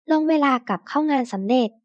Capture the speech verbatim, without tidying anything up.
ลงเวลากลับเข้างานสำเร็จ